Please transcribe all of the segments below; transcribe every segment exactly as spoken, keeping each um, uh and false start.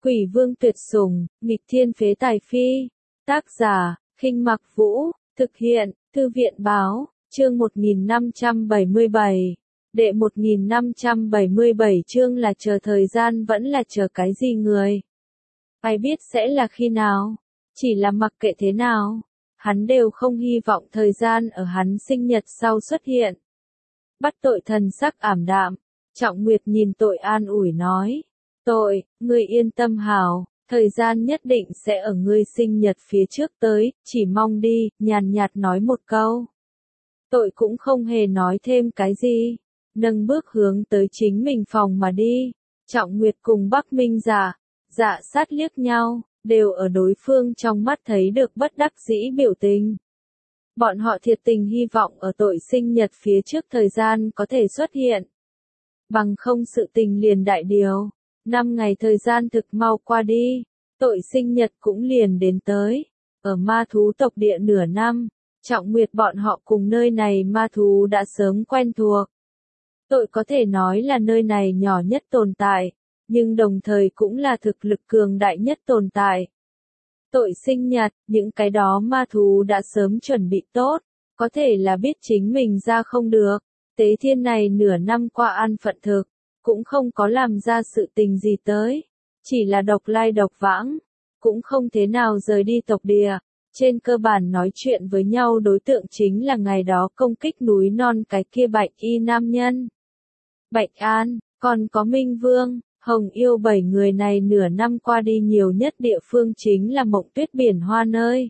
Quỷ vương tuyệt sủng, nghịch thiên phế tài phi. Tác giả, Khinh Mặc Vũ, thực hiện, Thư viện báo, chương một nghìn năm trăm bảy mươi bảy. Đệ một nghìn năm trăm bảy mươi bảy chương là chờ thời gian vẫn là chờ cái gì người. Ai biết sẽ là khi nào, chỉ là mặc kệ thế nào, hắn đều không hy vọng thời gian ở hắn sinh nhật sau xuất hiện. Bắt tội thần sắc ảm đạm, Trọng Nguyệt nhìn tội an ủi nói, tội, ngươi yên tâm hảo, thời gian nhất định sẽ ở ngươi sinh nhật phía trước tới, chỉ mong đi, nhàn nhạt nói một câu. Tội cũng không hề nói thêm cái gì, nâng bước hướng tới chính mình phòng mà đi. Trọng Nguyệt cùng Bắc Minh Dạ, Dạ Sát liếc nhau, đều ở đối phương trong mắt thấy được bất đắc dĩ biểu tình. Bọn họ thiệt tình hy vọng ở tội sinh nhật phía trước thời gian có thể xuất hiện. Bằng không sự tình liền đại điều. Năm ngày thời gian thực mau qua đi, tội sinh nhật cũng liền đến tới. Ở ma thú tộc địa nửa năm, Trọng Nguyệt bọn họ cùng nơi này ma thú đã sớm quen thuộc. Tội có thể nói là nơi này nhỏ nhất tồn tại, nhưng đồng thời cũng là thực lực cường đại nhất tồn tại. Tội sinh nhật, những cái đó ma thú đã sớm chuẩn bị tốt, có thể là biết chính mình ra không được. Tế thiên này nửa năm qua an phận thực, cũng không có làm ra sự tình gì tới, chỉ là độc lai độc vãng, cũng không thế nào rời đi tộc địa. Trên cơ bản nói chuyện với nhau đối tượng chính là ngày đó công kích núi non cái kia Bạch Y nam nhân. Bạch An, còn có Minh Vương, Hồng Yêu bảy người này nửa năm qua đi nhiều nhất địa phương chính là Mộng Tuyết biển hoa nơi.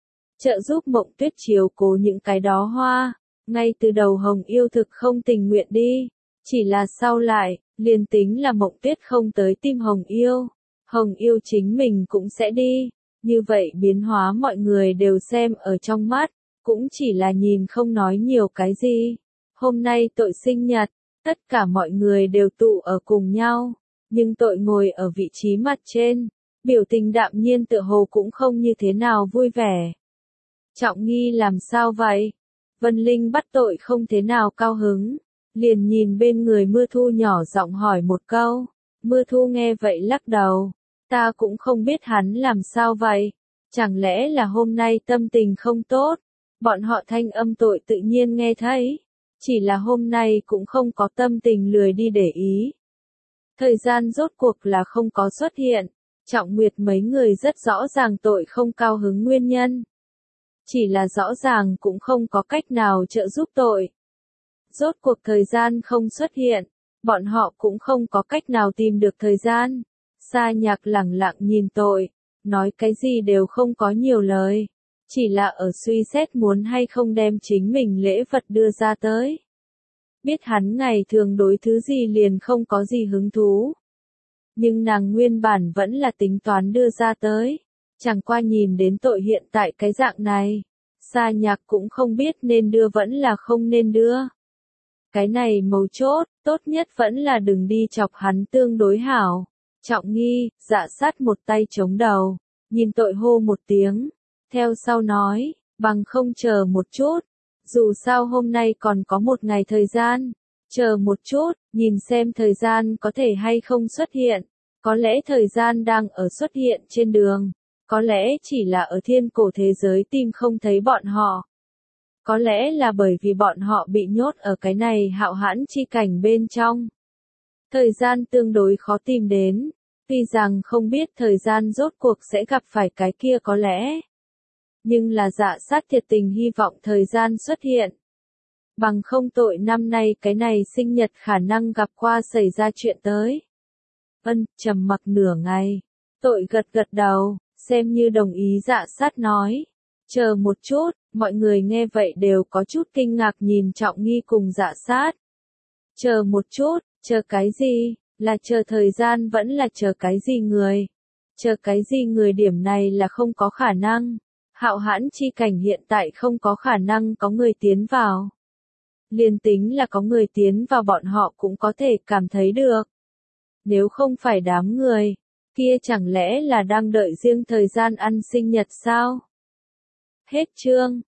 Trợ giúp Mộng Tuyết chiếu cố những cái đó hoa, ngay từ đầu Hồng Yêu thực không tình nguyện đi, chỉ là sau lại, liền tính là Mộng Tuyết không tới tim Hồng Yêu, Hồng Yêu chính mình cũng sẽ đi, như vậy biến hóa mọi người đều xem ở trong mắt, cũng chỉ là nhìn không nói nhiều cái gì. Hôm nay tội sinh nhật, tất cả mọi người đều tụ ở cùng nhau, nhưng tội ngồi ở vị trí mặt trên, biểu tình đạm nhiên tựa hồ cũng không như thế nào vui vẻ. Trọng Nghi làm sao vậy? Vân Linh bắt tội không thế nào cao hứng, liền nhìn bên người Mưa Thu nhỏ giọng hỏi một câu. Mưa Thu nghe vậy lắc đầu, ta cũng không biết hắn làm sao vậy, chẳng lẽ là hôm nay tâm tình không tốt. Bọn họ thanh âm tội tự nhiên nghe thấy, chỉ là hôm nay cũng không có tâm tình lười đi để ý. Thời gian rốt cuộc là không có xuất hiện, Trọng Nguyệt mấy người rất rõ ràng tội không cao hứng nguyên nhân. Chỉ là rõ ràng cũng không có cách nào trợ giúp tội. Rốt cuộc thời gian không xuất hiện, bọn họ cũng không có cách nào tìm được thời gian. Sa Nhạc lẳng lặng nhìn tội, nói cái gì đều không có nhiều lời, chỉ là ở suy xét muốn hay không đem chính mình lễ vật đưa ra tới. Biết hắn ngày thường đối thứ gì liền không có gì hứng thú. Nhưng nàng nguyên bản vẫn là tính toán đưa ra tới. Chẳng qua nhìn đến tội hiện tại cái dạng này, Sa Nhạc cũng không biết nên đưa vẫn là không nên đưa. Cái này mấu chốt, tốt nhất vẫn là đừng đi chọc hắn tương đối hảo. Trọng Nghi, Dạ Sát một tay chống đầu, nhìn tội hô một tiếng, theo sau nói, bằng không chờ một chút, dù sao hôm nay còn có một ngày thời gian, chờ một chút, nhìn xem thời gian có thể hay không xuất hiện, có lẽ thời gian đang ở xuất hiện trên đường, có lẽ chỉ là ở thiên cổ thế giới tìm không thấy bọn họ. Có lẽ là bởi vì bọn họ bị nhốt ở cái này hạo hãn chi cảnh bên trong. Thời gian tương đối khó tìm đến, tuy rằng không biết thời gian rốt cuộc sẽ gặp phải cái kia có lẽ. Nhưng là Dạ Sát thiệt tình hy vọng thời gian xuất hiện. Bằng không tội năm nay cái này sinh nhật khả năng gặp qua xảy ra chuyện tới. Ân, trầm mặc nửa ngày. Tội gật gật đầu, xem như đồng ý Dạ Sát nói. Chờ một chút, mọi người nghe vậy đều có chút kinh ngạc nhìn Trọng Nghi cùng Dạ Sát. Chờ một chút, chờ cái gì? Là chờ thời gian vẫn là chờ cái gì người? Chờ cái gì người điểm này là không có khả năng. Hạo hãn chi cảnh hiện tại không có khả năng có người tiến vào. Liên tính là có người tiến vào bọn họ cũng có thể cảm thấy được. Nếu không phải đám người, kia chẳng lẽ là đang đợi riêng thời gian ăn sinh nhật sao? Hết chương.